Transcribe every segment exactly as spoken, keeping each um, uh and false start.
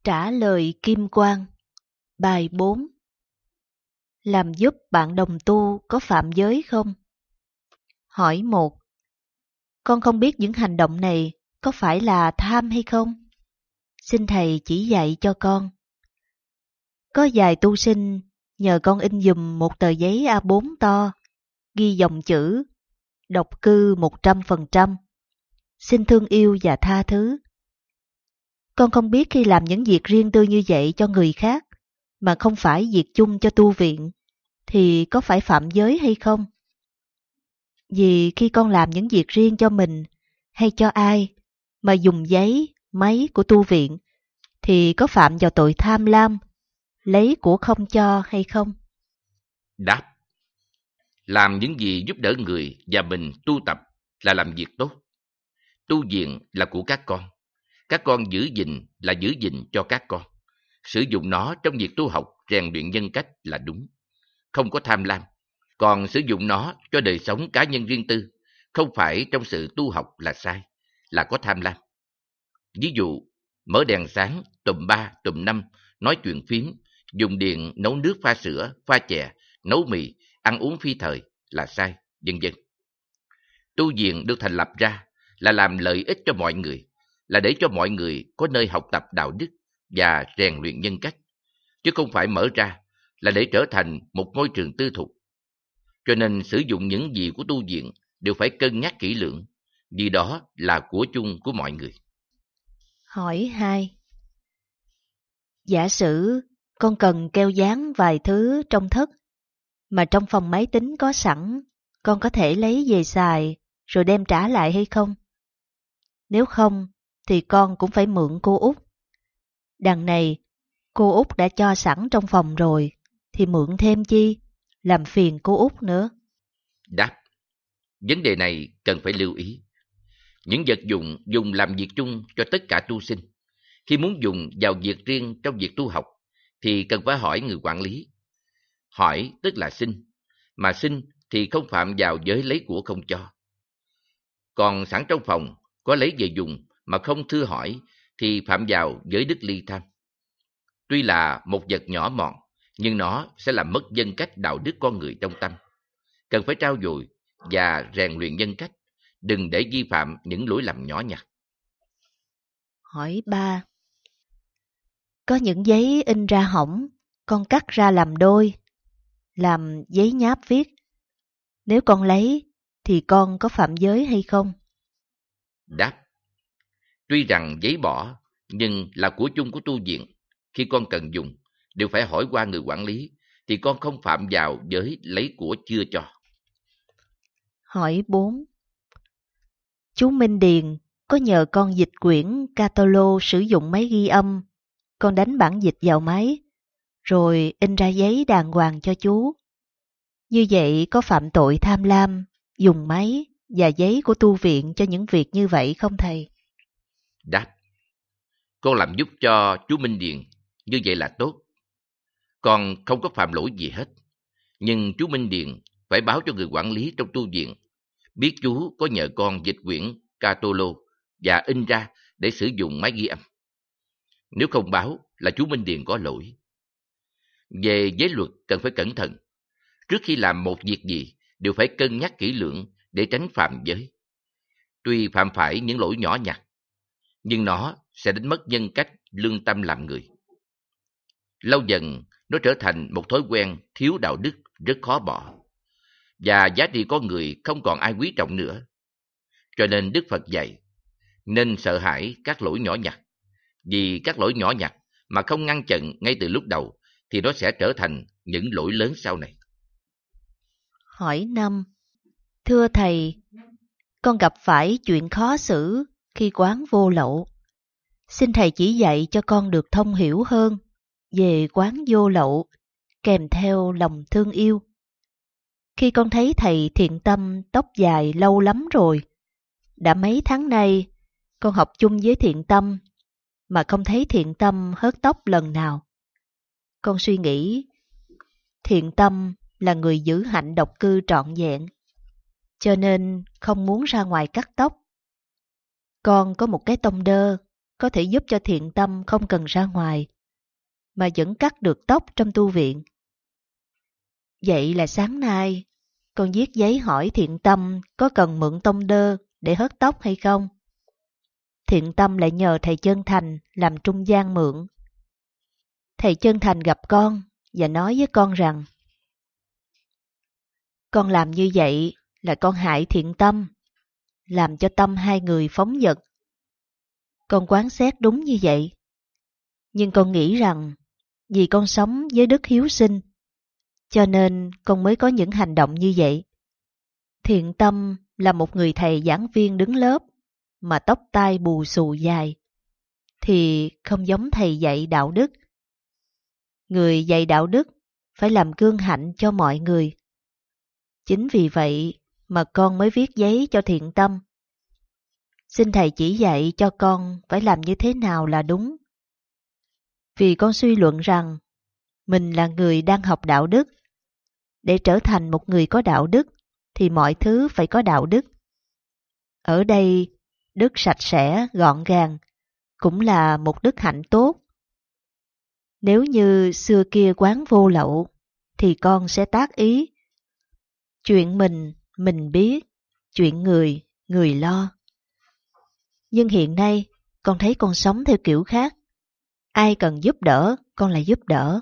Trả lời Kim Quang. Bài bốn. Làm giúp bạn đồng tu có phạm giới không? Hỏi một. Con không biết những hành động này có phải là tham hay không? Xin thầy chỉ dạy cho con. Có vài tu sinh nhờ con in giùm một tờ giấy A bốn to, ghi dòng chữ độc cư một trăm phần trăm. Xin thương yêu và tha thứ. Con không biết khi làm những việc riêng tư như vậy cho người khác, mà không phải việc chung cho tu viện, thì có phải phạm giới hay không? Vì khi con làm những việc riêng cho mình hay cho ai, mà dùng giấy, máy của tu viện, thì có phạm vào tội tham lam, lấy của không cho hay không? Đáp. Làm những gì giúp đỡ người và mình tu tập là làm việc tốt. Tu viện là của các con. Các con giữ gìn là giữ gìn cho các con. Sử dụng nó trong việc tu học, rèn luyện nhân cách là đúng. Không có tham lam. Còn sử dụng nó cho đời sống cá nhân riêng tư, không phải trong sự tu học là sai, là có tham lam. Ví dụ, mở đèn sáng, tùm ba, tùm năm, nói chuyện phím, dùng điện nấu nước pha sữa, pha chè, nấu mì, ăn uống phi thời là sai, vân vân. Tu viện được thành lập ra là làm lợi ích cho mọi người, là để cho mọi người có nơi học tập đạo đức và rèn luyện nhân cách, chứ không phải mở ra là để trở thành một ngôi trường tư thục. Cho nên sử dụng những gì của tu viện đều phải cân nhắc kỹ lưỡng, vì đó là của chung của mọi người. Hỏi hai. Giả sử con cần keo dán vài thứ trong thất, mà trong phòng máy tính có sẵn, con có thể lấy về xài rồi đem trả lại hay không? Nếu không, thì con cũng phải mượn cô Út. Đằng này, cô Út đã cho sẵn trong phòng rồi, thì mượn thêm chi, làm phiền cô Út nữa. Đáp. Vấn đề này cần phải lưu ý. Những vật dụng dùng làm việc chung cho tất cả tu sinh, khi muốn dùng vào việc riêng trong việc tu học, thì cần phải hỏi người quản lý. Hỏi tức là xin, mà xin thì không phạm vào giới lấy của không cho. Còn sẵn trong phòng, có lấy về dùng mà không thưa hỏi, thì phạm vào giới đức ly tham. Tuy là một vật nhỏ mọn, nhưng nó sẽ làm mất nhân cách đạo đức con người trong tâm. Cần phải trau dồi và rèn luyện nhân cách, đừng để vi phạm những lỗi lầm nhỏ nhặt. Hỏi ba. Có những giấy in ra hỏng, con cắt ra làm đôi, làm giấy nháp viết. Nếu con lấy, thì con có phạm giới hay không? Đáp. Tuy rằng giấy bỏ, nhưng là của chung của tu viện. Khi con cần dùng, đều phải hỏi qua người quản lý, thì con không phạm vào giới lấy của chưa cho. Hỏi bốn. Chú Minh Điền có nhờ con dịch quyển catalog sử dụng máy ghi âm, con đánh bản dịch vào máy, rồi in ra giấy đàng hoàng cho chú. Như vậy có phạm tội tham lam, dùng máy và giấy của tu viện cho những việc như vậy không thầy? Đáp. Con làm giúp cho chú Minh Điền, như vậy là tốt. Con không có phạm lỗi gì hết. Nhưng chú Minh Điền phải báo cho người quản lý trong tu viện, biết chú có nhờ con dịch quyển catalog và in ra để sử dụng máy ghi âm. Nếu không báo là chú Minh Điền có lỗi. Về giới luật cần phải cẩn thận. Trước khi làm một việc gì, đều phải cân nhắc kỹ lưỡng để tránh phạm giới. Tuy phạm phải những lỗi nhỏ nhặt, nhưng nó sẽ đánh mất nhân cách, lương tâm làm người. Lâu dần, nó trở thành một thói quen thiếu đạo đức rất khó bỏ. Và giá trị con người không còn ai quý trọng nữa. Cho nên Đức Phật dạy, nên sợ hãi các lỗi nhỏ nhặt. Vì các lỗi nhỏ nhặt mà không ngăn chặn ngay từ lúc đầu, thì nó sẽ trở thành những lỗi lớn sau này. Hỏi năm. Thưa thầy, con gặp phải chuyện khó xử khi quán vô lậu. Xin thầy chỉ dạy cho con được thông hiểu hơn về quán vô lậu, kèm theo lòng thương yêu. Khi con thấy thầy Thiện Tâm tóc dài lâu lắm rồi, đã mấy tháng nay con học chung với Thiện Tâm, mà không thấy Thiện Tâm hớt tóc lần nào. Con suy nghĩ, Thiện Tâm là người giữ hạnh độc cư trọn vẹn, cho nên không muốn ra ngoài cắt tóc. Con có một cái tông đơ có thể giúp cho thiện tâm không cần ra ngoài, mà vẫn cắt được tóc trong tu viện. Vậy là sáng nay, con viết giấy hỏi thiện tâm có cần mượn tông đơ để hớt tóc hay không. Thiện tâm lại nhờ thầy Chân Thành làm trung gian mượn. Thầy Chân Thành gặp con và nói với con rằng, con làm như vậy là con hại thiện tâm, làm cho tâm hai người phóng dật. Con quán xét đúng như vậy. Nhưng con nghĩ rằng, vì con sống với đức hiếu sinh, cho nên con mới có những hành động như vậy. Thiện tâm là một người thầy giảng viên đứng lớp, mà tóc tai bù xù dài, thì không giống thầy dạy đạo đức. Người dạy đạo đức phải làm gương hạnh cho mọi người. Chính vì vậy mà con mới viết giấy cho thiện tâm. Xin thầy chỉ dạy cho con phải làm như thế nào là đúng. Vì con suy luận rằng mình là người đang học đạo đức. Để trở thành một người có đạo đức thì mọi thứ phải có đạo đức. Ở đây, đức sạch sẽ, gọn gàng cũng là một đức hạnh tốt. Nếu như xưa kia quán vô lậu, thì con sẽ tác ý. Chuyện mình, mình biết, chuyện người, người lo. Nhưng hiện nay, con thấy con sống theo kiểu khác. Ai cần giúp đỡ, con lại giúp đỡ.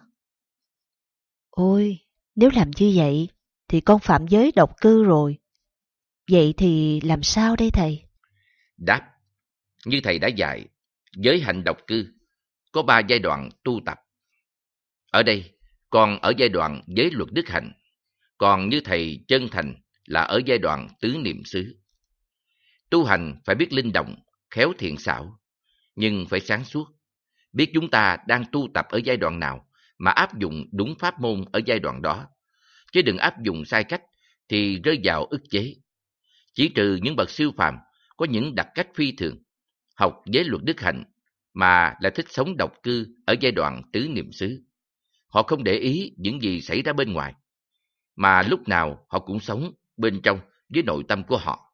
Ôi, nếu làm như vậy, thì con phạm giới độc cư rồi. Vậy thì làm sao đây thầy? Đáp, như thầy đã dạy, giới hạnh độc cư có ba giai đoạn tu tập. Ở đây, còn ở giai đoạn giới luật đức hạnh, còn như thầy Chân Thành là ở giai đoạn tứ niệm xứ. Tu hành phải biết linh động, khéo thiện xảo, nhưng phải sáng suốt, biết chúng ta đang tu tập ở giai đoạn nào mà áp dụng đúng pháp môn ở giai đoạn đó, chứ đừng áp dụng sai cách thì rơi vào ức chế. Chỉ trừ những bậc siêu phàm có những đặc cách phi thường, học giới luật đức hạnh mà lại thích sống độc cư ở giai đoạn tứ niệm xứ. Họ không để ý những gì xảy ra bên ngoài, mà lúc nào họ cũng sống bên trong với nội tâm của họ.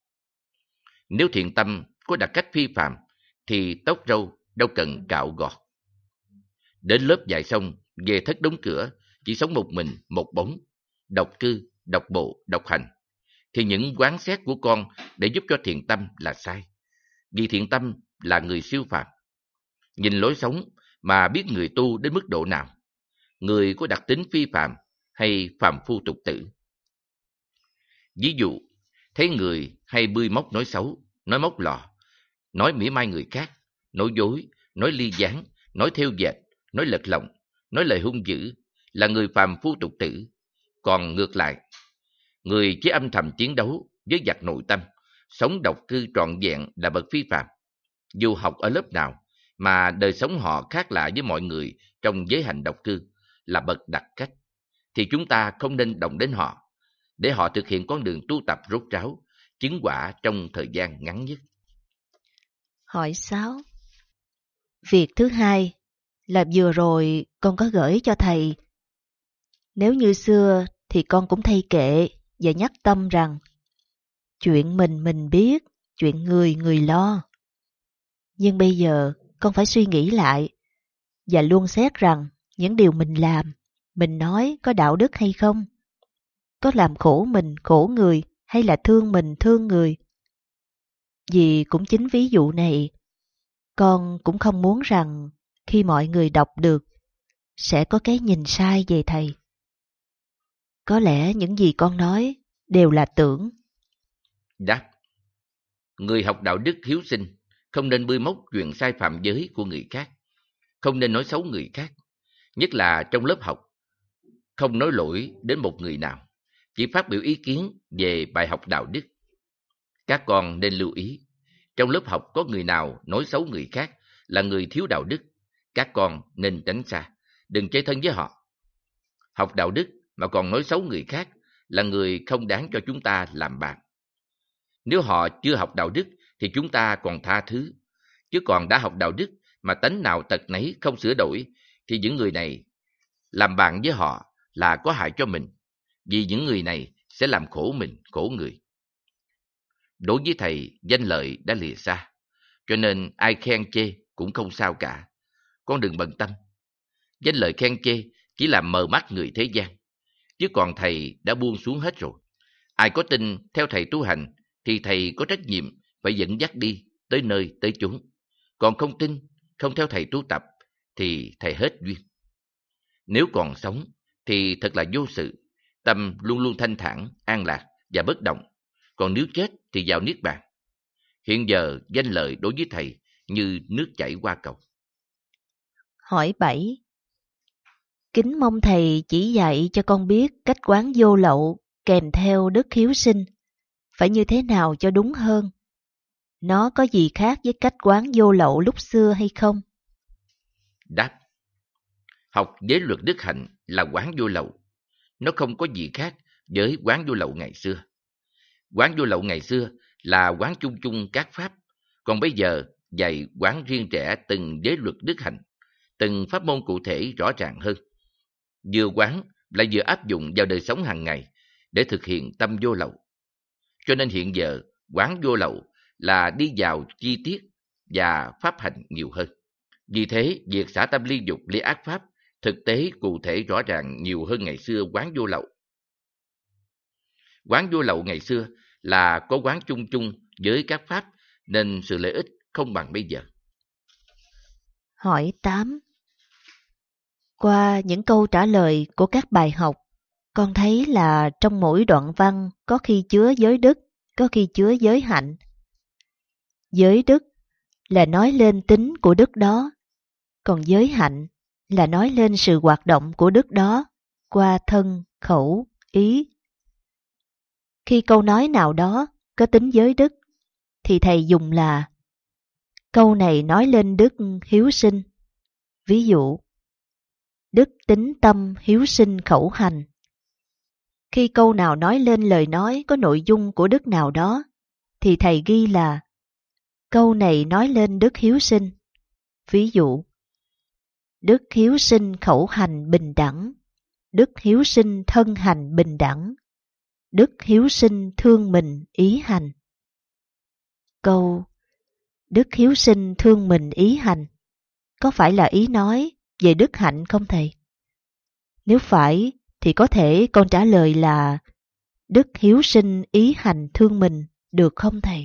Nếu thiện tâm có đặc cách phi phàm thì tóc râu đâu cần cạo gọt. Đến lớp dạy xong, về thất đóng cửa, chỉ sống một mình, một bóng, độc cư, độc bộ, độc hành, thì những quán xét của con để giúp cho thiện tâm là sai. Vì thiện tâm là người siêu phàm. Nhìn lối sống mà biết người tu đến mức độ nào, người có đặc tính phi phàm hay phàm phu tục tử. Ví dụ, thấy người hay bươi móc nói xấu, nói móc lò, nói mỉa mai người khác, nói dối, nói ly gián, nói thêu dệt, nói lật lọng, nói lời hung dữ, là người phàm phu tục tử. Còn ngược lại, người chỉ âm thầm chiến đấu với giặc nội tâm, sống độc cư trọn vẹn là bậc phi phàm. Dù học ở lớp nào, mà đời sống họ khác lạ với mọi người trong giới hạnh độc cư, là bậc đặc cách, thì chúng ta không nên động đến họ, để họ thực hiện con đường tu tập rốt ráo, chứng quả trong thời gian ngắn nhất. Hỏi sáu. Việc thứ hai là vừa rồi con có gửi cho thầy. Nếu như xưa thì con cũng thay kệ và nhắc tâm rằng chuyện mình mình biết, chuyện người người lo. Nhưng bây giờ con phải suy nghĩ lại và luôn xét rằng những điều mình làm, mình nói có đạo đức hay không? Có làm khổ mình khổ người hay là thương mình thương người? Vì cũng chính ví dụ này, con cũng không muốn rằng khi mọi người đọc được sẽ có cái nhìn sai về thầy. Có lẽ những gì con nói đều là tưởng. Đáp, người học đạo đức hiếu sinh không nên bươi móc chuyện sai phạm giới của người khác, không nên nói xấu người khác, nhất là trong lớp học, không nói lỗi đến một người nào, chỉ phát biểu ý kiến về bài học đạo đức. Các con nên lưu ý, trong lớp học có người nào nói xấu người khác là người thiếu đạo đức, các con nên tránh xa, đừng chơi thân với họ. Học đạo đức mà còn nói xấu người khác là người không đáng cho chúng ta làm bạn. Nếu họ chưa học đạo đức thì chúng ta còn tha thứ, chứ còn đã học đạo đức mà tánh nào tật nấy không sửa đổi thì những người này làm bạn với họ là có hại cho mình, vì những người này sẽ làm khổ mình, khổ người. Đối với thầy, danh lợi đã lìa xa, cho nên ai khen chê cũng không sao cả. Con đừng bận tâm. Danh lời khen chê chỉ làm mờ mắt người thế gian, chứ còn thầy đã buông xuống hết rồi. Ai có tin theo thầy tu hành thì thầy có trách nhiệm phải dẫn dắt đi tới nơi tới chốn. Còn không tin, không theo thầy tu tập thì thầy hết duyên. Nếu còn sống thì thật là vô sự, tâm luôn luôn thanh thản, an lạc và bất động. Còn nếu chết thì vào niết bàn. Hiện giờ danh lợi đối với thầy như nước chảy qua cầu. Hỏi bảy. Kính mong thầy chỉ dạy cho con biết cách quán vô lậu kèm theo đức hiếu sinh, phải như thế nào cho đúng hơn? Nó có gì khác với cách quán vô lậu lúc xưa hay không? Đáp. Học giới luật đức hạnh là quán vô lậu. Nó không có gì khác với quán vô lậu ngày xưa. Quán vô lậu ngày xưa là quán chung chung các pháp, còn bây giờ dạy quán riêng rẽ từng giới luật đức hạnh, từng pháp môn cụ thể rõ ràng hơn. Vừa quán lại vừa áp dụng vào đời sống hàng ngày để thực hiện tâm vô lậu. Cho nên hiện giờ quán vô lậu là đi vào chi tiết và pháp hành nhiều hơn. Vì thế, việc xả tâm ly dục ly ác pháp thực tế cụ thể rõ ràng nhiều hơn ngày xưa quán vô lậu. Quán vô lậu ngày xưa là có quán chung chung với các pháp nên sự lợi ích không bằng bây giờ. Hỏi tám. Qua những câu trả lời của các bài học, con thấy là trong mỗi đoạn văn có khi chứa giới đức, có khi chứa giới hạnh. Giới đức là nói lên tính của đức đó, còn giới hạnh là nói lên sự hoạt động của đức đó qua thân, khẩu, ý. Khi câu nói nào đó có tính giới đức, thì thầy dùng là câu này nói lên đức hiếu sinh. Ví dụ, đức tính tâm hiếu sinh khẩu hành. Khi câu nào nói lên lời nói có nội dung của đức nào đó, thì thầy ghi là câu này nói lên đức hiếu sinh. Ví dụ, đức hiếu sinh khẩu hành bình đẳng, đức hiếu sinh thân hành bình đẳng, đức hiếu sinh thương mình ý hành. Câu đức hiếu sinh thương mình ý hành có phải là ý nói về đức hạnh không thầy? Nếu phải thì có thể con trả lời là đức hiếu sinh ý hành thương mình được không thầy?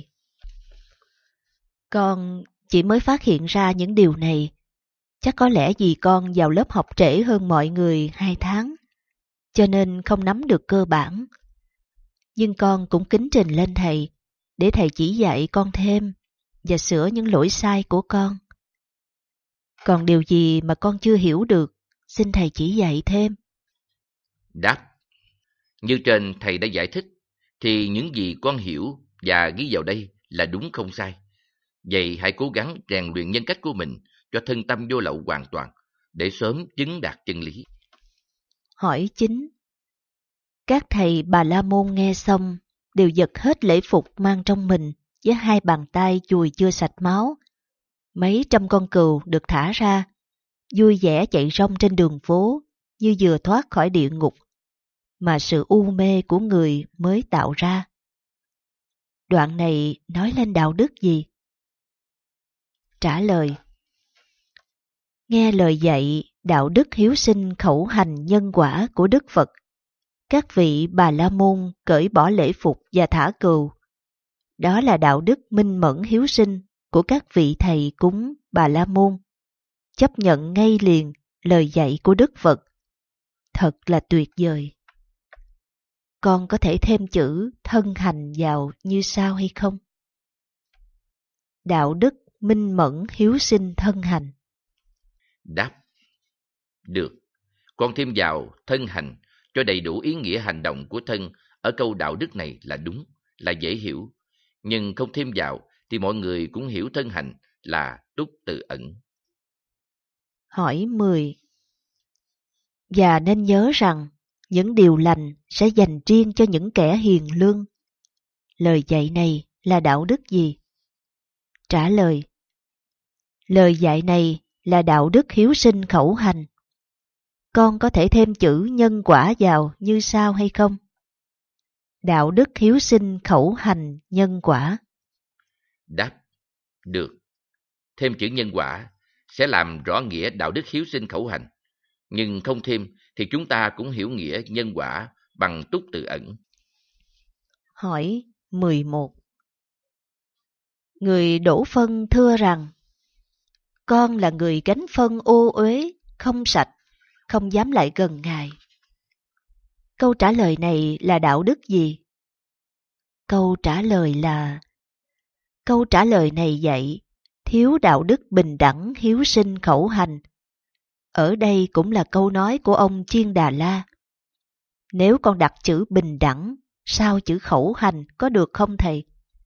Con chỉ mới phát hiện ra những điều này, chắc có lẽ vì con vào lớp học trễ hơn mọi người hai tháng, cho nên không nắm được cơ bản. Nhưng con cũng kính trình lên thầy, để thầy chỉ dạy con thêm và sửa những lỗi sai của con. Còn điều gì mà con chưa hiểu được, xin thầy chỉ dạy thêm. Đáp. Như trên thầy đã giải thích, thì những gì con hiểu và ghi vào đây là đúng không sai. Vậy hãy cố gắng rèn luyện nhân cách của mình cho thân tâm vô lậu hoàn toàn, để sớm chứng đạt chân lý. Hỏi chín. Các thầy Bà La Môn nghe xong đều giật hết lễ phục mang trong mình với hai bàn tay chùi chưa sạch máu. Mấy trăm con cừu được thả ra, vui vẻ chạy rong trên đường phố như vừa thoát khỏi địa ngục, mà sự u mê của người mới tạo ra. Đoạn này nói lên đạo đức gì? Trả lời. Nghe lời dạy đạo đức hiếu sinh khẩu hành nhân quả của Đức Phật, các vị Bà La Môn cởi bỏ lễ phục và thả cừu. Đó là đạo đức minh mẫn hiếu sinh của các vị thầy cúng Bà La Môn, chấp nhận ngay liền lời dạy của Đức Phật. Thật là tuyệt vời. Con có thể thêm chữ thân hành vào như sau hay không? Đạo đức minh mẫn hiếu sinh thân hành. Đáp. Được. Con thêm vào thân hành cho đầy đủ ý nghĩa hành động của thân ở câu đạo đức này là đúng, là dễ hiểu. Nhưng không thêm vào thì mọi người cũng hiểu thân hành là túc tự ẩn. Hỏi mười. Và nên nhớ rằng những điều lành sẽ dành riêng cho những kẻ hiền lương. Lời dạy này là đạo đức gì? Trả lời. Lời dạy này là đạo đức hiếu sinh khẩu hành. Con có thể thêm chữ nhân quả vào như sau hay không? Đạo đức hiếu sinh khẩu hành nhân quả. Đáp. Được. Thêm chữ nhân quả sẽ làm rõ nghĩa đạo đức hiếu sinh khẩu hành, nhưng không thêm thì chúng ta cũng hiểu nghĩa nhân quả bằng túc tự ẩn. Hỏi mười một. Người đổ phân thưa rằng, con là người gánh phân ô uế, không sạch, không dám lại gần Ngài. Câu trả lời này là đạo đức gì? Câu trả lời là... Câu trả lời này dạy, thiếu đạo đức bình đẳng hiếu sinh khẩu hành. Ở đây cũng là câu nói của ông Chiên Đà La. Nếu con đặt chữ bình đẳng, sao chữ khẩu hành có được không thầy?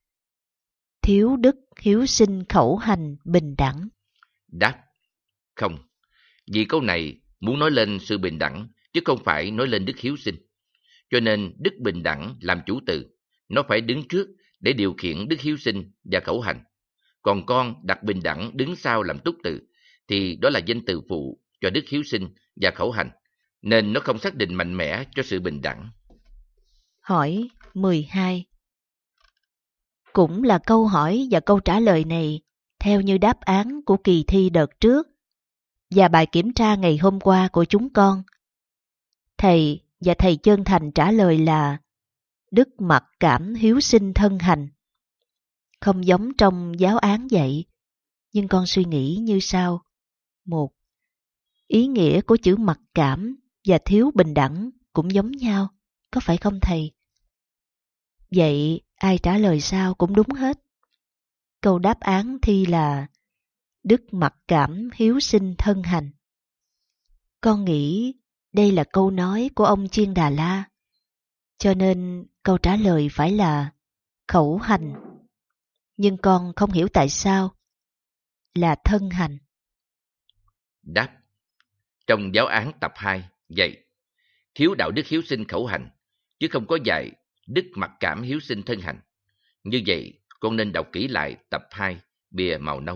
Thiếu đức hiếu sinh khẩu hành bình đẳng. Đáp: không. Vì câu này muốn nói lên sự bình đẳng, chứ không phải nói lên đức hiếu sinh. Cho nên đức bình đẳng làm chủ từ, nó phải đứng trước để điều khiển đức hiếu sinh và khẩu hành. Còn con đặt bình đẳng đứng sau làm túc từ, thì đó là danh từ phụ cho đức hiếu sinh và khẩu hành, nên nó không xác định mạnh mẽ cho sự bình đẳng. Hỏi mười hai. Cũng là câu hỏi và câu trả lời này theo như đáp án của kỳ thi đợt trước và bài kiểm tra ngày hôm qua của chúng con. Thầy và thầy chân thành trả lời là đức mặc cảm hiếu sinh thân hành. Không giống trong giáo án dạy, nhưng con suy nghĩ như sau. Một, ý nghĩa của chữ mặc cảm và thiếu bình đẳng cũng giống nhau, có phải không thầy? Vậy ai trả lời sao cũng đúng hết. Câu đáp án thi là đức mặc cảm hiếu sinh thân hành. Con nghĩ đây là câu nói của ông Chiên Đà La, cho nên câu trả lời phải là khẩu hành. Nhưng con không hiểu tại sao là thân hành. Đáp: trong giáo án tập hai dạy thiếu đạo đức hiếu sinh khẩu hành, chứ không có dạy đức mặc cảm hiếu sinh thân hành. Như vậy, con nên đọc kỹ lại tập hai, bìa màu nâu.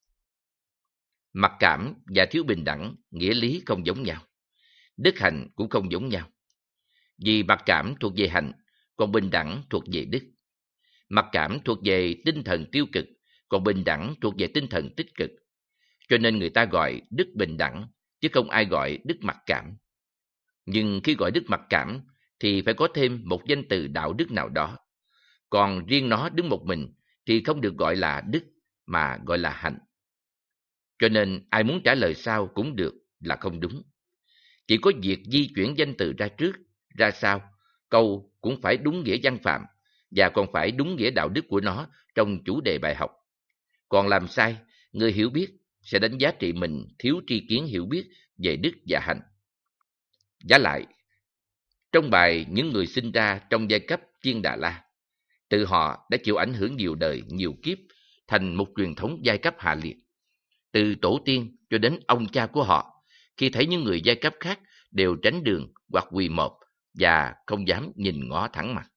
Mặc cảm và thiếu bình đẳng nghĩa lý không giống nhau. Đức hành cũng không giống nhau. Vì mặc cảm thuộc về hành, còn bình đẳng thuộc về đức. Mặc cảm thuộc về tinh thần tiêu cực, còn bình đẳng thuộc về tinh thần tích cực. Cho nên người ta gọi đức bình đẳng, chứ không ai gọi đức mặc cảm. Nhưng khi gọi đức mặc cảm thì phải có thêm một danh từ đạo đức nào đó. Còn riêng nó đứng một mình thì không được gọi là đức, mà gọi là hạnh. Cho nên ai muốn trả lời sao cũng được là không đúng. Chỉ có việc di chuyển danh từ ra trước, ra sau, câu cũng phải đúng nghĩa văn phạm, và còn phải đúng nghĩa đạo đức của nó trong chủ đề bài học. Còn làm sai, người hiểu biết sẽ đánh giá trị mình thiếu tri kiến hiểu biết về đức và hạnh. Vả lại, trong bài những người sinh ra trong giai cấp Chiên Đà La, tự họ đã chịu ảnh hưởng nhiều đời, nhiều kiếp, thành một truyền thống giai cấp hạ liệt. Từ tổ tiên cho đến ông cha của họ, khi thấy những người giai cấp khác đều tránh đường hoặc quỳ mọp và không dám nhìn ngó thẳng mặt.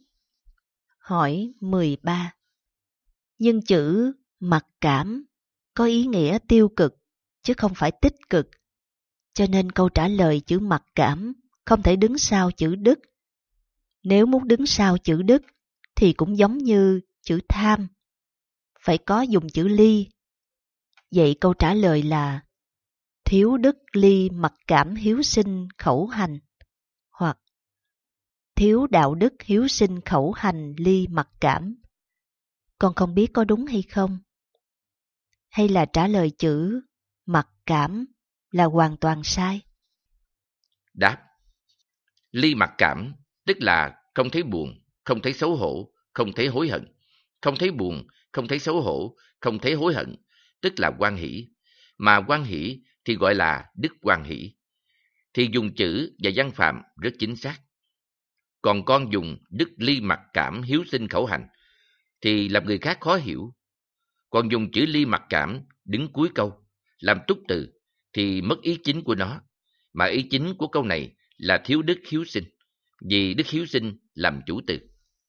Hỏi mười ba. Nhưng chữ mặc cảm có ý nghĩa tiêu cực, chứ không phải tích cực. Cho nên câu trả lời chữ mặc cảm không thể đứng sau chữ đức. Nếu muốn đứng sau chữ đức thì cũng giống như chữ tham, phải có dùng chữ ly. Vậy câu trả lời là thiếu đức ly mặc cảm hiếu sinh khẩu hành, hoặc thiếu đạo đức hiếu sinh khẩu hành ly mặc cảm. Con không biết có đúng hay không? Hay là trả lời chữ mặc cảm là hoàn toàn sai? Đáp: ly mặc cảm tức là không thấy buồn, không thấy xấu hổ, không thấy hối hận. Không thấy buồn, không thấy xấu hổ, không thấy hối hận, tức là hoan hỷ. Mà hoan hỷ thì gọi là đức hoan hỷ. Thì dùng chữ và văn phạm rất chính xác. Còn con dùng đức ly mặc cảm hiếu sinh khẩu hành thì làm người khác khó hiểu. Còn dùng chữ ly mặc cảm đứng cuối câu, làm túc từ thì mất ý chính của nó. Mà ý chính của câu này là thiếu đức hiếu sinh, vì đức hiếu sinh làm chủ từ.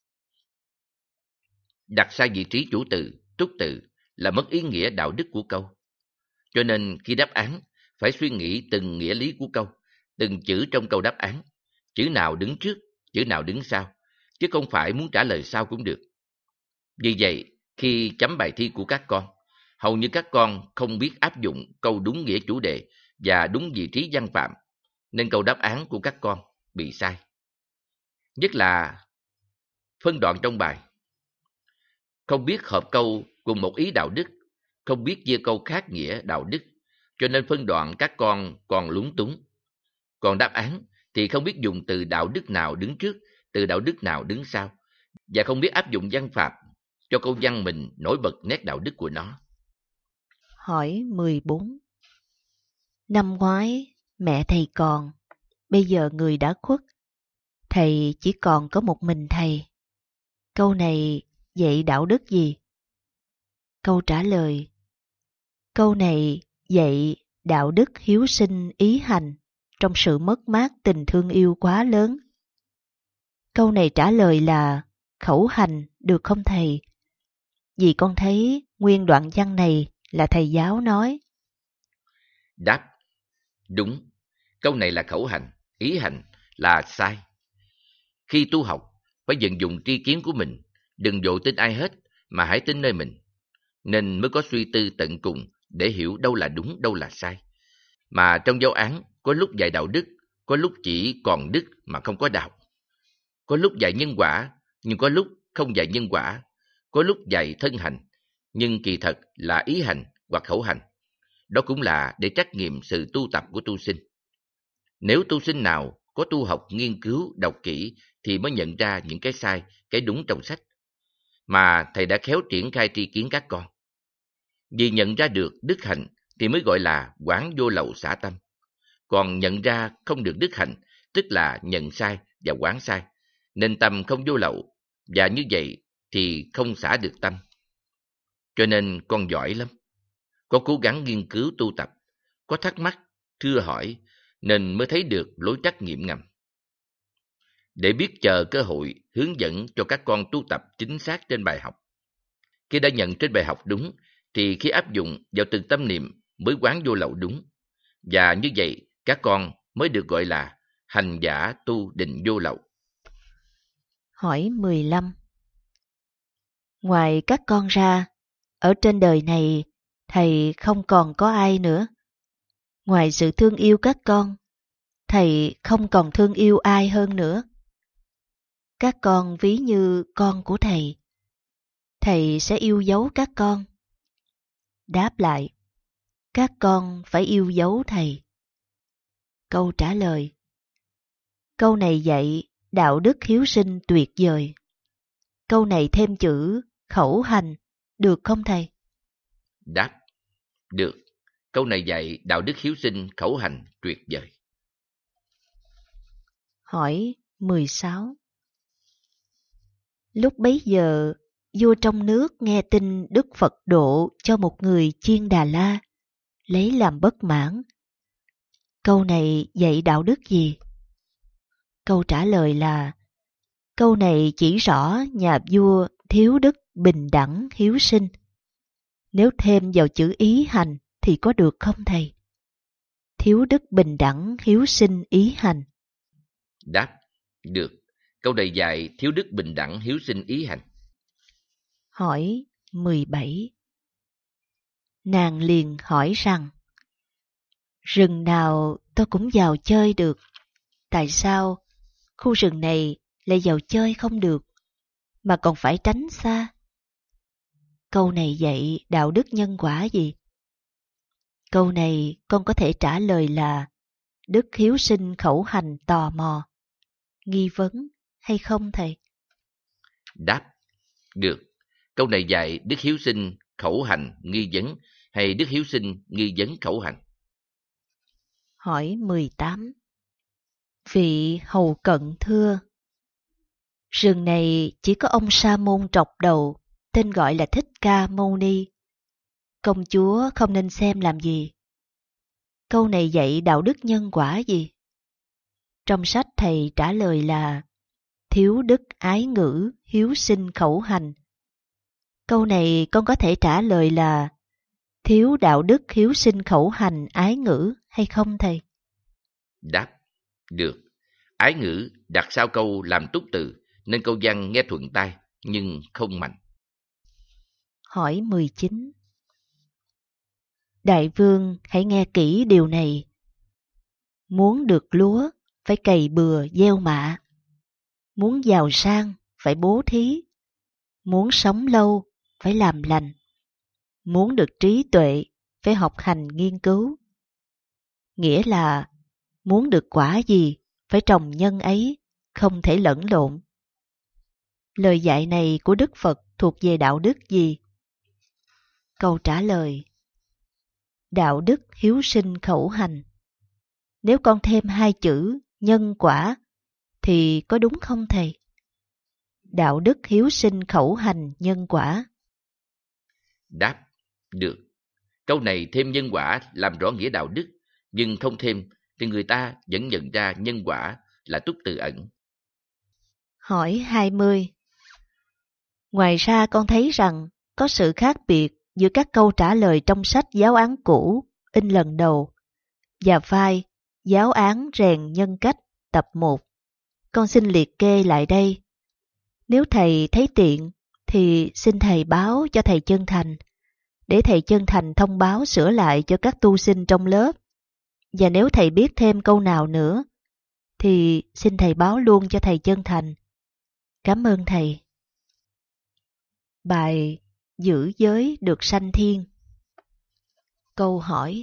Đặt sai vị trí chủ từ, túc từ là mất ý nghĩa đạo đức của câu. Cho nên khi đáp án phải suy nghĩ từng nghĩa lý của câu, từng chữ trong câu đáp án, chữ nào đứng trước, chữ nào đứng sau, chứ không phải muốn trả lời sao cũng được. Vì vậy, khi chấm bài thi của các con, Hầu như các con không biết áp dụng câu đúng nghĩa chủ đề và đúng vị trí văn phạm, nên câu đáp án của các con bị sai. Nhất là phân đoạn trong bài. Không biết hợp câu cùng một ý đạo đức, không biết chia câu khác nghĩa đạo đức, cho nên phân đoạn các con còn lúng túng. Còn đáp án thì không biết dùng từ đạo đức nào đứng trước, từ đạo đức nào đứng sau, và không biết áp dụng văn phạm cho câu văn mình nổi bật nét đạo đức của nó. Hỏi mười bốn. Năm ngoái, mẹ thầy còn, bây giờ người đã khuất. Thầy chỉ còn có một mình thầy. Câu này dạy đạo đức gì? Câu trả lời. Câu này dạy đạo đức hiếu sinh ý hành trong sự mất mát tình thương yêu quá lớn. Câu này trả lời là khẩu hành được không thầy? Vì con thấy nguyên đoạn văn này là thầy giáo nói. Đáp. Đúng. Câu này là khẩu hành, ý hành là sai. Khi tu học, phải vận dụng tri kiến của mình, đừng vội tin ai hết, mà hãy tin nơi mình. Nên mới có suy tư tận cùng để hiểu đâu là đúng, đâu là sai. Mà trong giáo án, có lúc dạy đạo đức, có lúc chỉ còn đức mà không có đạo. Có lúc dạy nhân quả, nhưng có lúc không dạy nhân quả. Có lúc dạy thân hành, nhưng kỳ thật là ý hành hoặc khẩu hành. Đó cũng là để trắc nghiệm sự tu tập của tu sinh. Nếu tu sinh nào có tu học, nghiên cứu, đọc kỹ thì mới nhận ra những cái sai, cái đúng trong sách. Mà thầy đã khéo triển khai tri kiến các con. Vì nhận ra được đức hạnh thì mới gọi là quán vô lậu xả tâm. Còn nhận ra không được đức hạnh, tức là nhận sai và quán sai, nên tâm không vô lậu, và như vậy thì không xả được tâm. Cho nên con giỏi lắm. Con cố gắng nghiên cứu tu tập, có thắc mắc, thưa hỏi, nên mới thấy được lối trắc nghiệm ngầm. Để biết chờ cơ hội hướng dẫn cho các con tu tập chính xác trên bài học. Khi đã nhận trên bài học đúng, thì khi áp dụng vào từng tâm niệm mới quán vô lậu đúng. Và như vậy, các con mới được gọi là hành giả tu định vô lậu. Hỏi mười lăm. Ngoài các con ra, ở trên đời này, thầy không còn có ai nữa. Ngoài sự thương yêu các con, thầy không còn thương yêu ai hơn nữa. Các con ví như con của thầy. Thầy sẽ yêu dấu các con. Đáp lại. Các con phải yêu dấu thầy. Câu trả lời. Câu này dạy đạo đức hiếu sinh tuyệt vời. Câu này thêm chữ khẩu hành, được không thầy? Đáp. Được. Câu này dạy đạo đức hiếu sinh khẩu hành tuyệt vời. Hỏi mười sáu. Lúc bấy giờ, vua trong nước nghe tin Đức Phật độ cho một người chiên Đà La, lấy làm bất mãn. Câu này dạy đạo đức gì? Câu trả lời là, câu này chỉ rõ nhà vua thiếu đức bình đẳng hiếu sinh. Nếu thêm vào chữ ý hành thì có được không thầy? Thiếu đức bình đẳng hiếu sinh ý hành. Đáp. Được. Câu này dạy thiếu đức bình đẳng hiếu sinh ý hành. Hỏi mười bảy. Nàng liền hỏi rằng, rừng nào tôi cũng vào chơi được, tại sao khu rừng này lại vào chơi không được, mà còn phải tránh xa? Câu này dạy đạo đức nhân quả gì? Câu này con có thể trả lời là đức hiếu sinh khẩu hành tò mò, nghi vấn hay không thầy? Đáp. Được. Câu này dạy đức hiếu sinh khẩu hành nghi vấn hay đức hiếu sinh nghi vấn khẩu hành. Hỏi mười tám. Vị hầu cận thưa, rừng này chỉ có ông Sa môn trọc đầu, tên gọi là Thích Ca Mâu Ni. Công chúa không nên xem làm gì? Câu này dạy đạo đức nhân quả gì? Trong sách thầy trả lời là thiếu đức ái ngữ, hiếu sinh khẩu hành. Câu này con có thể trả lời là thiếu đạo đức hiếu sinh khẩu hành ái ngữ hay không thầy? Đáp. Được. Ái ngữ đặt sau câu làm túc từ, nên câu văn nghe thuận tai nhưng không mạnh. Hỏi mười chín. Đại vương hãy nghe kỹ điều này. Muốn được lúa phải cày bừa gieo mạ. Muốn giàu sang phải bố thí. Muốn sống lâu phải làm lành. Muốn được trí tuệ phải học hành nghiên cứu. Nghĩa là muốn được quả gì phải trồng nhân ấy, không thể lẫn lộn. Lời dạy này của Đức Phật thuộc về đạo đức gì? Câu trả lời: đạo đức hiếu sinh khẩu hành. Nếu con thêm hai chữ nhân quả thì có đúng không thầy? Đạo đức hiếu sinh khẩu hành nhân quả. Đáp: được. Câu này thêm nhân quả làm rõ nghĩa đạo đức, nhưng không thêm thì người ta vẫn nhận ra nhân quả là túc từ ẩn. Hỏi hai mươi. Ngoài ra con thấy rằng có sự khác biệt giữa các câu trả lời trong sách giáo án cũ in lần đầu và file giáo án rèn nhân cách tập một. Con xin liệt kê lại đây. Nếu thầy thấy tiện thì xin thầy báo cho thầy Chân Thành, để thầy Chân Thành thông báo sửa lại cho các tu sinh trong lớp. Và nếu thầy biết thêm câu nào nữa thì xin thầy báo luôn cho thầy Chân Thành. Cảm ơn thầy. Bài giữ giới được sanh thiên. Câu hỏi: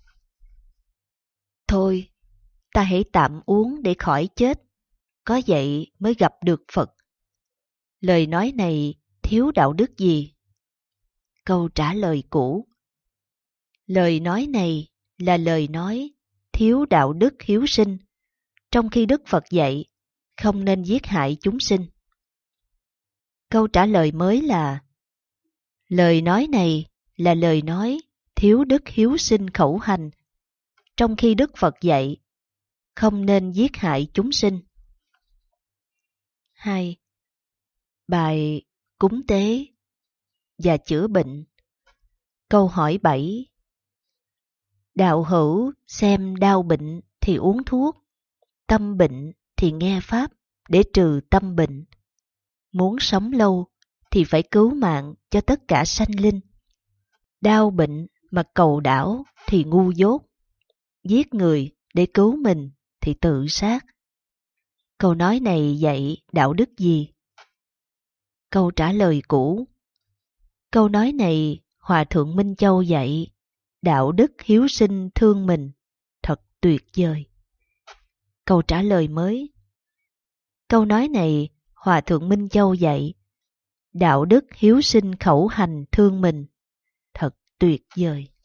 thôi, ta hãy tạm uống để khỏi chết, có vậy mới gặp được Phật. Lời nói này thiếu đạo đức gì? Câu trả lời cũ: lời nói này là lời nói thiếu đạo đức hiếu sinh, trong khi Đức Phật dạy không nên giết hại chúng sinh. Câu trả lời mới là: lời nói này là lời nói thiếu đức hiếu sinh khẩu hành, trong khi Đức Phật dạy không nên giết hại chúng sinh. hai. Bài cúng tế và chữa bệnh. Câu hỏi bảy. Đạo hữu xem đau bệnh thì uống thuốc, tâm bệnh thì nghe pháp để trừ tâm bệnh. Muốn sống lâu thì phải cứu mạng cho tất cả sanh linh. Đau bệnh mà cầu đảo thì ngu dốt. Giết người để cứu mình thì tự sát. Câu nói này dạy đạo đức gì? Câu trả lời cũ: câu nói này Hòa Thượng Minh Châu dạy đạo đức hiếu sinh thương mình, thật tuyệt vời. Câu trả lời mới: câu nói này Hòa Thượng Minh Châu dạy đạo đức hiếu sinh khẩu hành thương mình, thật tuyệt vời.